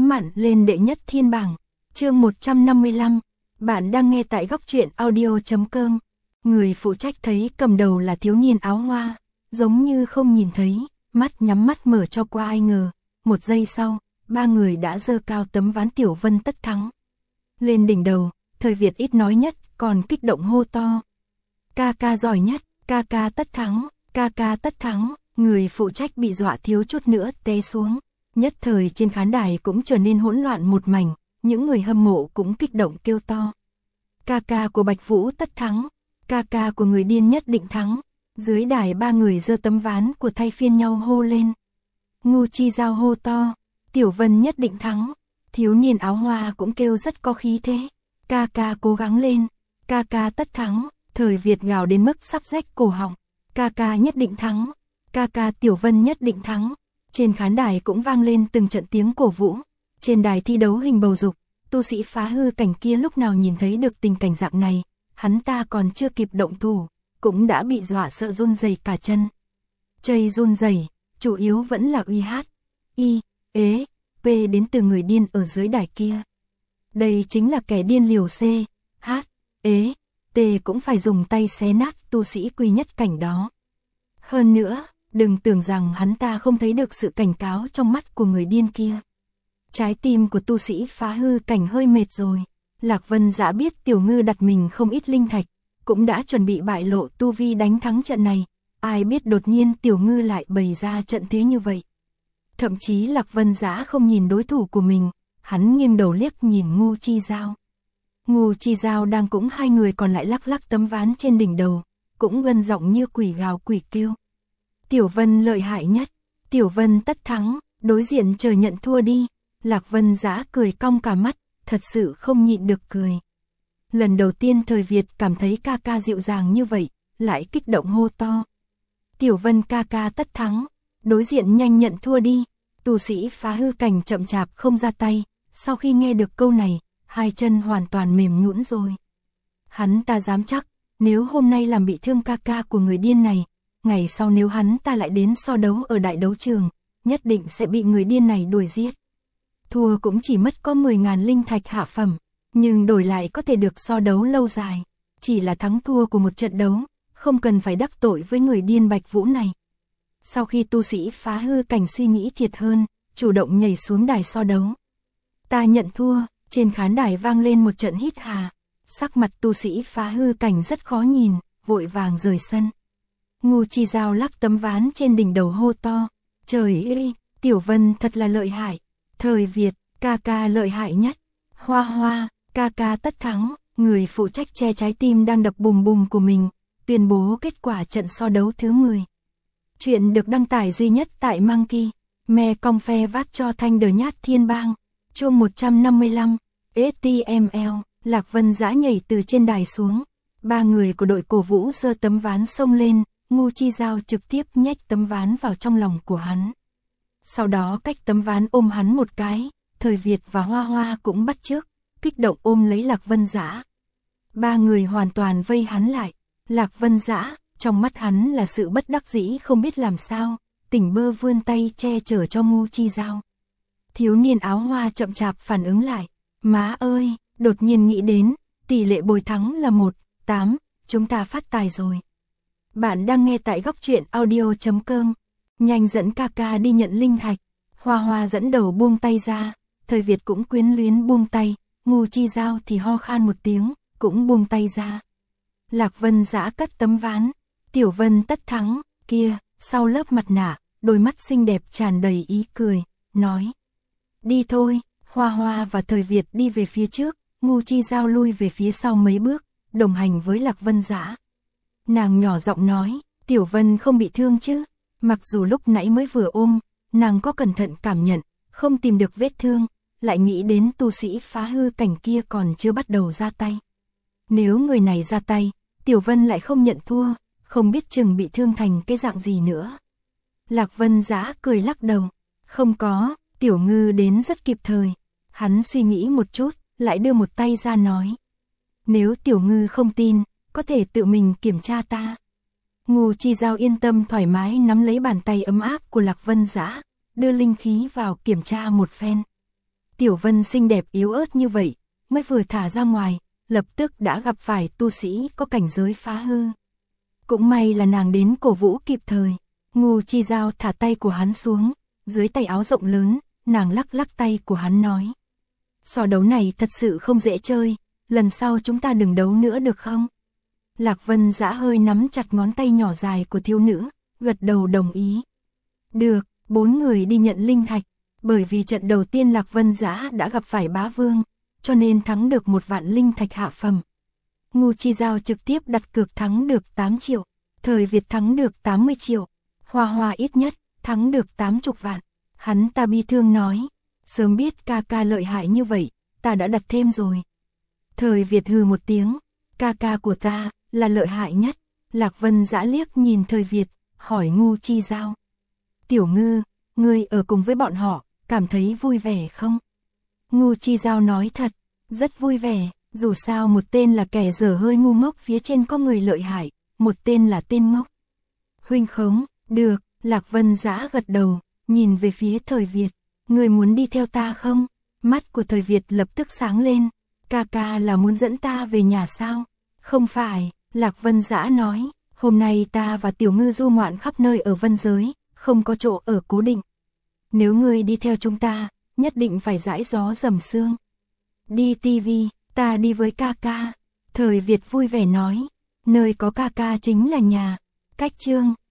chóng mặt lên đệ nhất thiên bảng. Chương 155, bạn đang nghe tại góc truyện audio.com. Người phụ trách thấy cầm đầu là thiếu niên áo hoa, giống như không nhìn thấy, mắt nhắm mắt mở cho qua, ai ngờ. Một giây sau, ba người đã giơ cao tấm ván Tiểu Vân tất thắng lên đỉnh đầu. Thời Việt ít nói nhất, còn kích động hô to: ca ca giỏi nhất, ca ca tất thắng, ca ca tất thắng. Người phụ trách bị dọa thiếu chút nữa té xuống. Nhất thời trên khán đài cũng trở nên hỗn loạn một mảnh, những người hâm mộ cũng kích động kêu to: ca ca của Bạch Vũ tất thắng, ca ca của người điên nhất định thắng. Dưới đài ba người giơ tấm ván của thay phiên nhau hô lên. Ngưu Chi Giao hô to: Tiểu Vân nhất định thắng. Thiếu niên áo hoa cũng kêu rất có khí thế: ca ca cố gắng lên, ca ca tất thắng. Thời Việt gào đến mức sắp rách cổ họng: ca ca nhất định thắng, ca ca Tiểu Vân nhất định thắng. Trên khán đài cũng vang lên từng trận tiếng cổ vũ. Trên đài thi đấu hình bầu dục, tu sĩ phá hư cảnh kia lúc nào nhìn thấy được tình cảnh dạng này, hắn ta còn chưa kịp động thủ, cũng đã bị dọa sợ run rẩy cả chân. Chây run rẩy, chủ yếu vẫn là uy hát, y, ế, p đến từ người điên ở dưới đài kia. Đây chính là kẻ điên liều c, h, ế, t cũng phải dùng tay xé nát tu sĩ quy nhất cảnh đó. Hơn nữa, đừng tưởng rằng hắn ta không thấy được sự cảnh cáo trong mắt của người điên kia. Trái tim của tu sĩ phá hư cảnh hơi mệt rồi. Lạc Vân Dã biết Tiểu Ngư đặt mình không ít linh thạch, cũng đã chuẩn bị bại lộ tu vi đánh thắng trận này. Ai biết đột nhiên Tiểu Ngư lại bày ra trận thế như vậy. Thậm chí Lạc Vân Dã không nhìn đối thủ của mình, hắn nghiêng đầu liếc nhìn Ngưu Chi Giao. Ngưu Chi Giao đang cũng hai người còn lại lắc lắc tấm ván trên đỉnh đầu, cũng gân giọng như quỷ gào quỷ kêu: Tiểu Vân lợi hại nhất, Tiểu Vân tất thắng, đối diện chờ nhận thua đi. Lạc Vân Dã cười cong cả mắt, thật sự không nhịn được cười. Lần đầu tiên Thời Việt cảm thấy ca ca dịu dàng như vậy, lại kích động hô to: Tiểu Vân ca ca tất thắng, đối diện nhanh nhận thua đi. Tu sĩ phá hư cảnh chậm chạp không ra tay, sau khi nghe được câu này, hai chân hoàn toàn mềm nhũn rồi. Hắn ta dám chắc, nếu hôm nay làm bị thương ca ca của người điên này, ngày sau nếu hắn ta lại đến so đấu ở đại đấu trường, nhất định sẽ bị người điên này đuổi giết. Thua cũng chỉ mất có 10.000 linh thạch hạ phẩm, nhưng đổi lại có thể được so đấu lâu dài. Chỉ là thắng thua của một trận đấu, không cần phải đắc tội với người điên Bạch Vũ này. Sau khi tu sĩ phá hư cảnh suy nghĩ thiệt hơn, chủ động nhảy xuống đài so đấu. Ta nhận thua. Trên khán đài vang lên một trận hít hà. Sắc mặt tu sĩ phá hư cảnh rất khó nhìn, vội vàng rời sân. Ngưu Chi Giao lắc tấm ván trên đỉnh đầu hô to: Trời ơi, Tiểu Vân thật là lợi hại. Thời Việt, ca ca lợi hại nhất. Hoa Hoa, ca ca tất thắng. Người phụ trách che trái tim đang đập bùm bùm của mình, tuyên bố kết quả trận so đấu thứ 10. Chuyện được đăng tải duy nhất tại Monkey Me Cong Phe Vát cho Thanh Đờ Nhát Thiên Bang. Chương 155, STML. Lạc Vân Dã nhảy từ trên đài xuống. Ba người của đội cổ vũ giơ tấm ván xông lên. Ngưu Chi Giao trực tiếp nhét tấm ván vào trong lòng của hắn. Sau đó cách tấm ván ôm hắn một cái. Thời Việt và Hoa Hoa cũng bắt chước, kích động ôm lấy Lạc Vân Dã. Ba người hoàn toàn vây hắn lại. Lạc Vân Dã, trong mắt hắn là sự bất đắc dĩ không biết làm sao, tỉnh bơ vươn tay che chở cho Ngưu Chi Giao. Thiếu niên áo hoa chậm chạp phản ứng lại. Má ơi, đột nhiên nghĩ đến, tỷ lệ bồi thắng là 1-8, chúng ta phát tài rồi. Bạn đang nghe tại góc truyện audio.com. Nhanh dẫn ca ca đi nhận linh thạch. Hoa Hoa dẫn đầu buông tay ra. Thời Việt cũng quyến luyến buông tay. Ngưu Chi Giao thì ho khan một tiếng, cũng buông tay ra. Lạc Vân Dã cất tấm ván. Tiểu Vân tất thắng. Kia, sau lớp mặt nạ, đôi mắt xinh đẹp tràn đầy ý cười, nói: Đi thôi. Hoa Hoa và Thời Việt đi về phía trước, Ngưu Chi Giao lui về phía sau mấy bước, đồng hành với Lạc Vân Dã. Nàng nhỏ giọng nói: Tiểu Vân không bị thương chứ? Mặc dù lúc nãy mới vừa ôm, nàng có cẩn thận cảm nhận, không tìm được vết thương, lại nghĩ đến tu sĩ phá hư cảnh kia còn chưa bắt đầu ra tay. Nếu người này ra tay, Tiểu Vân lại không nhận thua, không biết chừng bị thương thành cái dạng gì nữa. Lạc Vân Dã cười lắc đầu: Không có, Tiểu Ngư đến rất kịp thời. Hắn suy nghĩ một chút, lại đưa một tay ra nói: Nếu Tiểu Ngư không tin, có thể tự mình kiểm tra ta. Ngưu Chi Giao yên tâm thoải mái nắm lấy bàn tay ấm áp của Lạc Vân Dã, đưa linh khí vào kiểm tra một phen. Tiểu Vân xinh đẹp yếu ớt như vậy, mới vừa thả ra ngoài, lập tức đã gặp phải tu sĩ có cảnh giới phá hư. Cũng may là nàng đến cổ vũ kịp thời. Ngô Chi Giao thả tay của hắn xuống, dưới tay áo rộng lớn, nàng lắc lắc tay của hắn nói. Sò đấu này thật sự không dễ chơi, lần sau chúng ta đừng đấu nữa được không? Lạc Vân Dã hơi nắm chặt ngón tay nhỏ dài của thiếu nữ, gật đầu đồng ý. Được, 4 người đi nhận linh thạch, bởi vì trận đầu tiên Lạc Vân Dã đã gặp phải bá vương, cho nên thắng được 1 vạn linh thạch hạ phẩm. Ngô Chi Giao trực tiếp đặt cược thắng được 8 triệu, Thời Việt thắng được 80 triệu, Hoa Hoa ít nhất thắng được 80 vạn. Hắn ta bi thương nói, sớm biết ca ca lợi hại như vậy, ta đã đặt thêm rồi. Thời Việt hừ một tiếng, ca ca của ta là lợi hại nhất. Lạc Vân Dã liếc nhìn Thời Việt, hỏi Ngô Chi Giao. Tiểu Ngư, ngươi ở cùng với bọn họ, cảm thấy vui vẻ không? Ngô Chi Giao nói thật, rất vui vẻ, dù sao một tên là kẻ dở hơi ngu ngốc phía trên có người lợi hại, một tên là tên ngốc. Huynh khống, được, Lạc Vân Dã gật đầu, nhìn về phía Thời Việt, ngươi muốn đi theo ta không? Mắt của Thời Việt lập tức sáng lên, ca ca là muốn dẫn ta về nhà sao? Không phải, Lạc Vân Dã nói, hôm nay ta và Tiểu Ngư du ngoạn khắp nơi ở Vân Giới, không có chỗ ở cố định. Nếu ngươi đi theo chúng ta, nhất định phải dãi gió dầm sương. Đi tivi, ta đi với ca ca. Thời Việt vui vẻ nói, nơi có ca ca chính là nhà. Cách chương